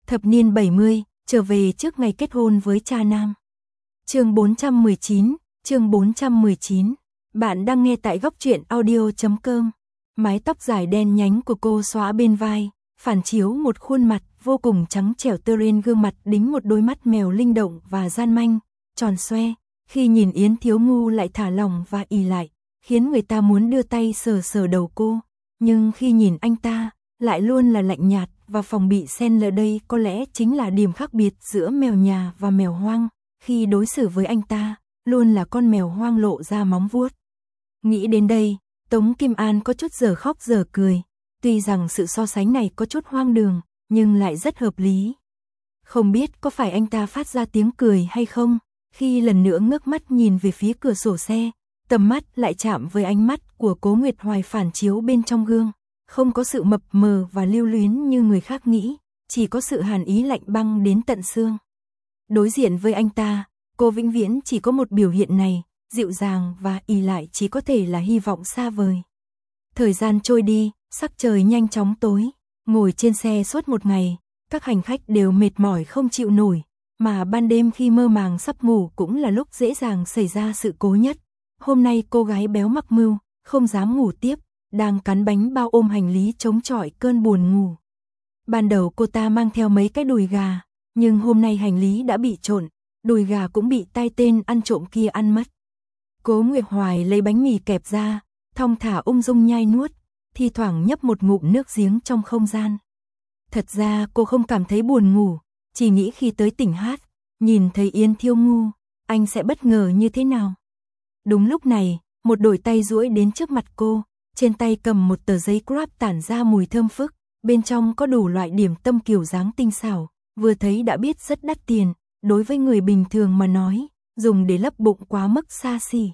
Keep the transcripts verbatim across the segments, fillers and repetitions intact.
Thập niên bảy mươi, trở về trước ngày kết hôn với cha nam. Chương bốn trăm mười chín, chương bốn trăm mười chín. Bạn đang nghe tại góc truyện audio chấm com. Mái tóc dài đen nhánh của cô xõa bên vai, phản chiếu một khuôn mặt vô cùng trắng trẻo, tơ trên gương mặt đính một đôi mắt mèo linh động và gian manh, tròn xoe. Khi nhìn Yến Thiếu Ngu lại thả lỏng và ì lại, khiến người ta muốn đưa tay sờ sờ đầu cô. Nhưng khi nhìn anh ta, lại luôn là lạnh nhạt và phòng bị. Xen lẫn đây có lẽ chính là điểm khác biệt giữa mèo nhà và mèo hoang. Khi đối xử với anh ta, luôn là con mèo hoang lộ ra móng vuốt. Nghĩ đến đây, Tống Kim An có chút giờ khóc giờ cười. Tuy rằng sự so sánh này có chút hoang đường, nhưng lại rất hợp lý. Không biết có phải anh ta phát ra tiếng cười hay không, khi lần nữa ngước mắt nhìn về phía cửa sổ xe, tầm mắt lại chạm với ánh mắt của Cố Nguyệt Hoài phản chiếu bên trong gương. Không có sự mập mờ và lưu luyến như người khác nghĩ, chỉ có sự hàn ý lạnh băng đến tận xương. Đối diện với anh ta, cô vĩnh viễn chỉ có một biểu hiện này, dịu dàng và ì lại chỉ có thể là hy vọng xa vời. Thời gian trôi đi, sắc trời nhanh chóng tối, ngồi trên xe suốt một ngày, các hành khách đều mệt mỏi không chịu nổi, mà ban đêm khi mơ màng sắp ngủ cũng là lúc dễ dàng xảy ra sự cố nhất. Hôm nay cô gái béo mắc mưu, không dám ngủ tiếp, đang cắn bánh bao ôm hành lý chống chọi cơn buồn ngủ. Ban đầu cô ta mang theo mấy cái đùi gà, nhưng hôm nay hành lý đã bị trộn, đùi gà cũng bị tay tên ăn trộm kia ăn mất. Cố Nguyệt Hoài lấy bánh mì kẹp ra, thong thả ung dung nhai nuốt, thi thoảng nhấp một ngụm nước giếng trong không gian. Thật ra cô không cảm thấy buồn ngủ, chỉ nghĩ khi tới tỉnh Hát, nhìn thấy Yến Thiếu Ngu, anh sẽ bất ngờ như thế nào. Đúng lúc này, một đôi tay duỗi đến trước mặt cô, trên tay cầm một tờ giấy grab tản ra mùi thơm phức, bên trong có đủ loại điểm tâm kiểu dáng tinh xảo, vừa thấy đã biết rất đắt tiền, đối với người bình thường mà nói, dùng để lấp bụng quá mức xa xỉ.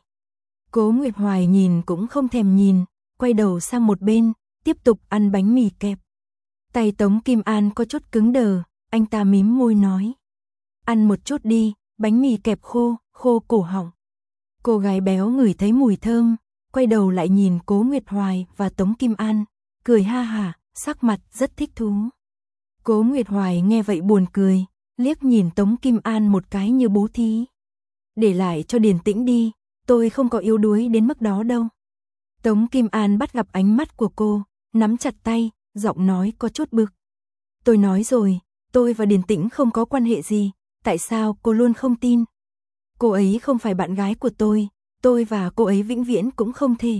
Cố Nguyệt Hoài nhìn cũng không thèm nhìn, quay đầu sang một bên, tiếp tục ăn bánh mì kẹp. Tay Tống Kim An có chút cứng đờ, anh ta mím môi nói: "Ăn một chút đi, bánh mì kẹp khô, khô cổ họng." Cô gái béo ngửi thấy mùi thơm, quay đầu lại nhìn Cố Nguyệt Hoài và Tống Kim An, cười ha hả, sắc mặt rất thích thú. Cố Nguyệt Hoài nghe vậy buồn cười, liếc nhìn Tống Kim An một cái như bố thí. "Để lại cho Điền Tĩnh đi, tôi không có yếu đuối đến mức đó đâu." Tống Kim An bắt gặp ánh mắt của cô, nắm chặt tay, giọng nói có chút bực. "Tôi nói rồi, tôi và Điền Tĩnh không có quan hệ gì, tại sao cô luôn không tin? Cô ấy không phải bạn gái của tôi, tôi và cô ấy vĩnh viễn cũng không thể."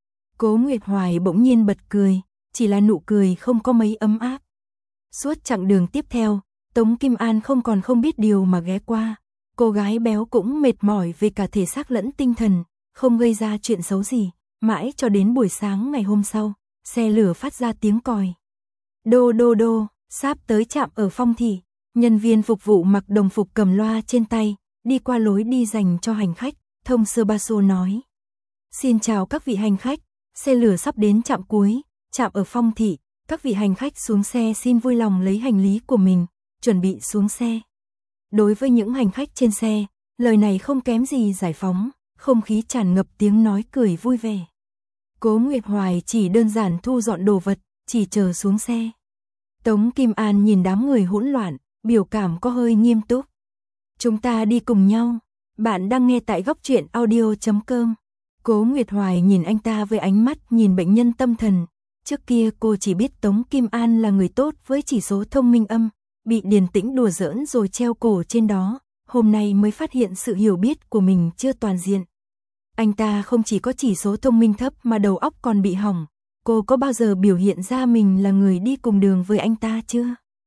Cố Nguyệt Hoài bỗng nhiên bật cười, chỉ là nụ cười không có mấy ấm áp. Suốt chặng đường tiếp theo, Tống Kim An không còn không biết điều mà ghé qua. Cô gái béo cũng mệt mỏi về cả thể xác lẫn tinh thần, không gây ra chuyện xấu gì, mãi cho đến buổi sáng ngày hôm sau, xe lửa phát ra tiếng còi. Đô đô đô, sắp tới trạm ở Phong Thị, nhân viên phục vụ mặc đồng phục cầm loa trên tay, đi qua lối đi dành cho hành khách, thông sơ ba xô nói: "Xin chào các vị hành khách, xe lửa sắp đến trạm cuối, trạm ở Phong Thị, các vị hành khách xuống xe xin vui lòng lấy hành lý của mình, chuẩn bị xuống xe." Đối với những hành khách trên xe, lời này không kém gì giải phóng, không khí tràn ngập tiếng nói cười vui vẻ. Cố Nguyệt Hoài chỉ đơn giản thu dọn đồ vật, chỉ chờ xuống xe. Tống Kim An nhìn đám người hỗn loạn, biểu cảm có hơi nghiêm túc. "Chúng ta đi cùng nhau." Bạn đang nghe tại góc truyện audio chấm com. Cố Nguyệt Hoài nhìn anh ta với ánh mắt nhìn bệnh nhân tâm thần. Trước kia cô chỉ biết Tống Kim An là người tốt với chỉ số thông minh âm, bị Điền Tĩnh đùa giỡn rồi treo cổ trên đó, hôm nay mới phát hiện sự hiểu biết của mình chưa toàn diện. Anh ta không chỉ có chỉ số thông minh thấp mà đầu óc còn bị hỏng. Cô có bao giờ biểu hiện ra mình là người đi cùng đường với anh ta chưa?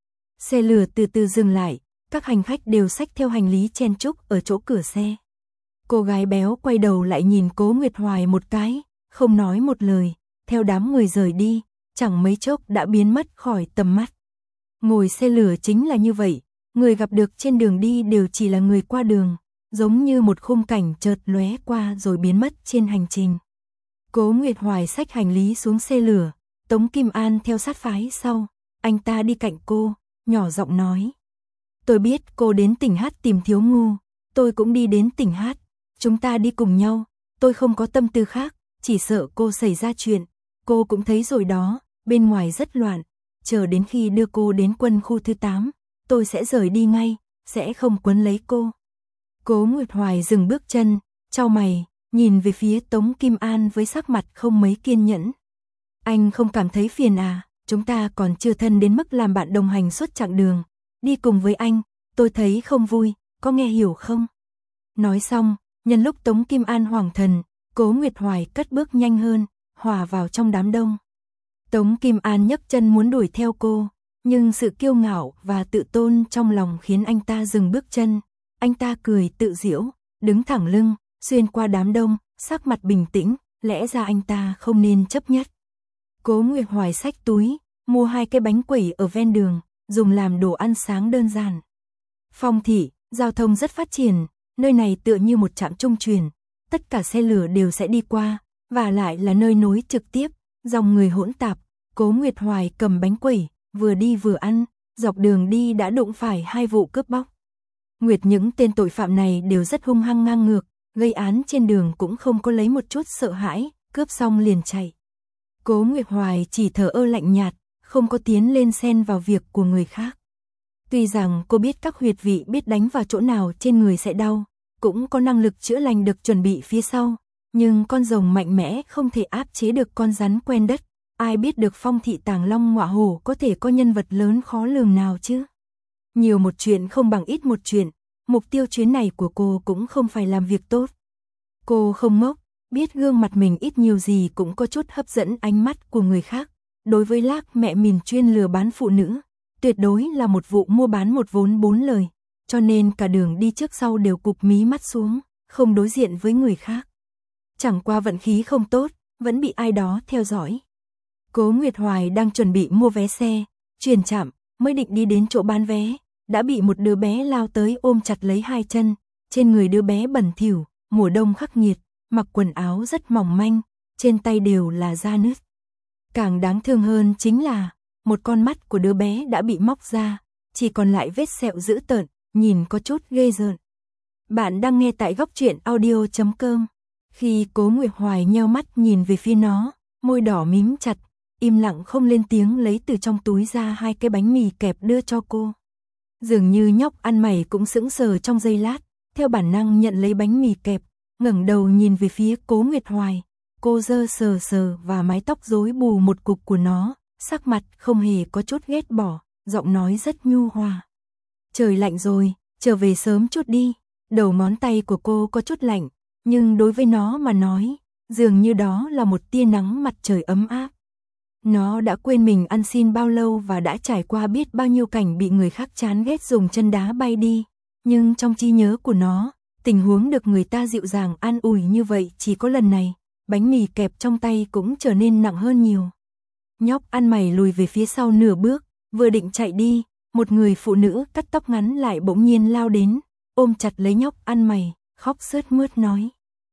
Xe lửa từ từ dừng lại, các hành khách đều xách theo hành lý chen chúc ở chỗ cửa xe. Cô gái béo quay đầu lại nhìn Cố Nguyệt Hoài một cái, không nói một lời, theo đám người rời đi, chẳng mấy chốc đã biến mất khỏi tầm mắt. Ngồi xe lửa chính là như vậy, người gặp được trên đường đi đều chỉ là người qua đường, giống như một khung cảnh chợt lóe qua rồi biến mất trên hành trình. Cố Nguyệt Hoài xách hành lý xuống xe lửa, Tống Kim An theo sát phái sau, anh ta đi cạnh cô, nhỏ giọng nói: "Tôi biết cô đến tỉnh Hát tìm Thiếu Ngu, tôi cũng đi đến tỉnh Hát, chúng ta đi cùng nhau, tôi không có tâm tư khác, chỉ sợ cô xảy ra chuyện, cô cũng thấy rồi đó, bên ngoài rất loạn, chờ đến khi đưa cô đến quân khu thứ tám, tôi sẽ rời đi ngay, sẽ không quấn lấy cô. Cố Nguyệt Hoài dừng bước chân, chau mày, nhìn về phía Tống Kim An với sắc mặt không mấy kiên nhẫn. Anh không cảm thấy phiền à, chúng ta còn chưa thân đến mức làm bạn đồng hành suốt chặng đường. Đi cùng với anh, tôi thấy không vui, có nghe hiểu không? Nói xong, nhân lúc Tống Kim An hoảng thần, Cố Nguyệt Hoài cất bước nhanh hơn, hòa vào trong đám đông. Tống Kim An nhấc chân muốn đuổi theo cô, nhưng sự kiêu ngạo và tự tôn trong lòng khiến anh ta dừng bước chân. Anh ta cười tự giễu, đứng thẳng lưng, xuyên qua đám đông, sắc mặt bình tĩnh, lẽ ra anh ta không nên chấp nhất. Cố Nguyệt Hoài xách túi, mua hai cái bánh quẩy ở ven đường, dùng làm đồ ăn sáng đơn giản. Phong thị, giao thông rất phát triển, nơi này tựa như một trạm trung chuyển, tất cả xe lửa đều sẽ đi qua, và lại là nơi nối trực tiếp, dòng người hỗn tạp. Cố Nguyệt Hoài cầm bánh quẩy, vừa đi vừa ăn, dọc đường đi đã đụng phải hai vụ cướp bóc. Nguyệt những tên tội phạm này đều rất hung hăng ngang ngược, gây án trên đường cũng không có lấy một chút sợ hãi, cướp xong liền chạy. Cố Nguyệt Hoài chỉ thở ơ lạnh nhạt, không có tiến lên xen vào việc của người khác. Tuy rằng cô biết các huyệt vị biết đánh vào chỗ nào trên người sẽ đau, cũng có năng lực chữa lành được chuẩn bị phía sau, nhưng con rồng mạnh mẽ không thể áp chế được con rắn quen đất. Ai biết được Phong thị Tàng Long Ngọa Hổ có thể có nhân vật lớn khó lường nào chứ? Nhiều một chuyện không bằng ít một chuyện, mục tiêu chuyến này của cô cũng không phải làm việc tốt. Cô không ngốc, biết gương mặt mình ít nhiều gì cũng có chút hấp dẫn ánh mắt của người khác. Đối với Lác mẹ mình chuyên lừa bán phụ nữ, tuyệt đối là một vụ mua bán một vốn bốn lời, cho nên cả đường đi trước sau đều cụp mí mắt xuống, không đối diện với người khác. Chẳng qua vận khí không tốt, vẫn bị ai đó theo dõi. Cố Nguyệt Hoài đang chuẩn bị mua vé xe, chuyển trạm, mới định đi đến chỗ bán vé, đã bị một đứa bé lao tới ôm chặt lấy hai chân, trên người đứa bé bẩn thỉu, mùa đông khắc nghiệt, mặc quần áo rất mỏng manh, trên tay đều là da nứt. Càng đáng thương hơn chính là, một con mắt của đứa bé đã bị móc ra, chỉ còn lại vết sẹo dữ tợn, nhìn có chút ghê rợn. Bạn đang nghe tại góc truyện audio chấm com. Khi Cố Nguyệt Hoài nheo mắt nhìn về phía nó, môi đỏ mím chặt, im lặng không lên tiếng lấy từ trong túi ra hai cái bánh mì kẹp đưa cho cô. Dường như nhóc ăn mày cũng sững sờ trong giây lát, theo bản năng nhận lấy bánh mì kẹp, ngẩng đầu nhìn về phía Cố Nguyệt Hoài. Cô giơ sờ sờ và mái tóc rối bù một cục của nó, sắc mặt không hề có chút ghét bỏ, giọng nói rất nhu hòa. Trời lạnh rồi, trở về sớm chút đi. Đầu ngón tay của cô có chút lạnh, nhưng đối với nó mà nói, dường như đó là một tia nắng mặt trời ấm áp. Nó đã quên mình ăn xin bao lâu và đã trải qua biết bao nhiêu cảnh bị người khác chán ghét dùng chân đá bay đi, nhưng trong trí nhớ của nó, tình huống được người ta dịu dàng an ủi như vậy chỉ có lần này. Bánh mì kẹp trong tay cũng trở nên nặng hơn nhiều. Nhóc ăn mày lùi về phía sau nửa bước, vừa định chạy đi, một người phụ nữ cắt tóc ngắn lại bỗng nhiên lao đến, ôm chặt lấy nhóc ăn mày, khóc sướt mướt nói.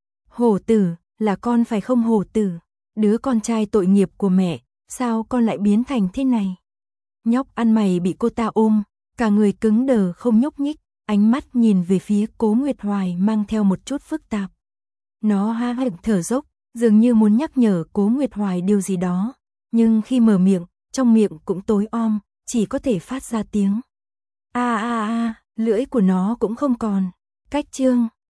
Hổ tử, là con phải không hổ tử? Đứa con trai tội nghiệp của mẹ, sao con lại biến thành thế này? Nhóc ăn mày bị cô ta ôm, cả người cứng đờ không nhúc nhích, ánh mắt nhìn về phía Cố Nguyệt Hoài mang theo một chút phức tạp. Nó ha hững thở dốc, dường như muốn nhắc nhở Cố Nguyệt Hoài điều gì đó, nhưng khi mở miệng, trong miệng cũng tối om, chỉ có thể phát ra tiếng a a a, lưỡi của nó cũng không còn. Cách chương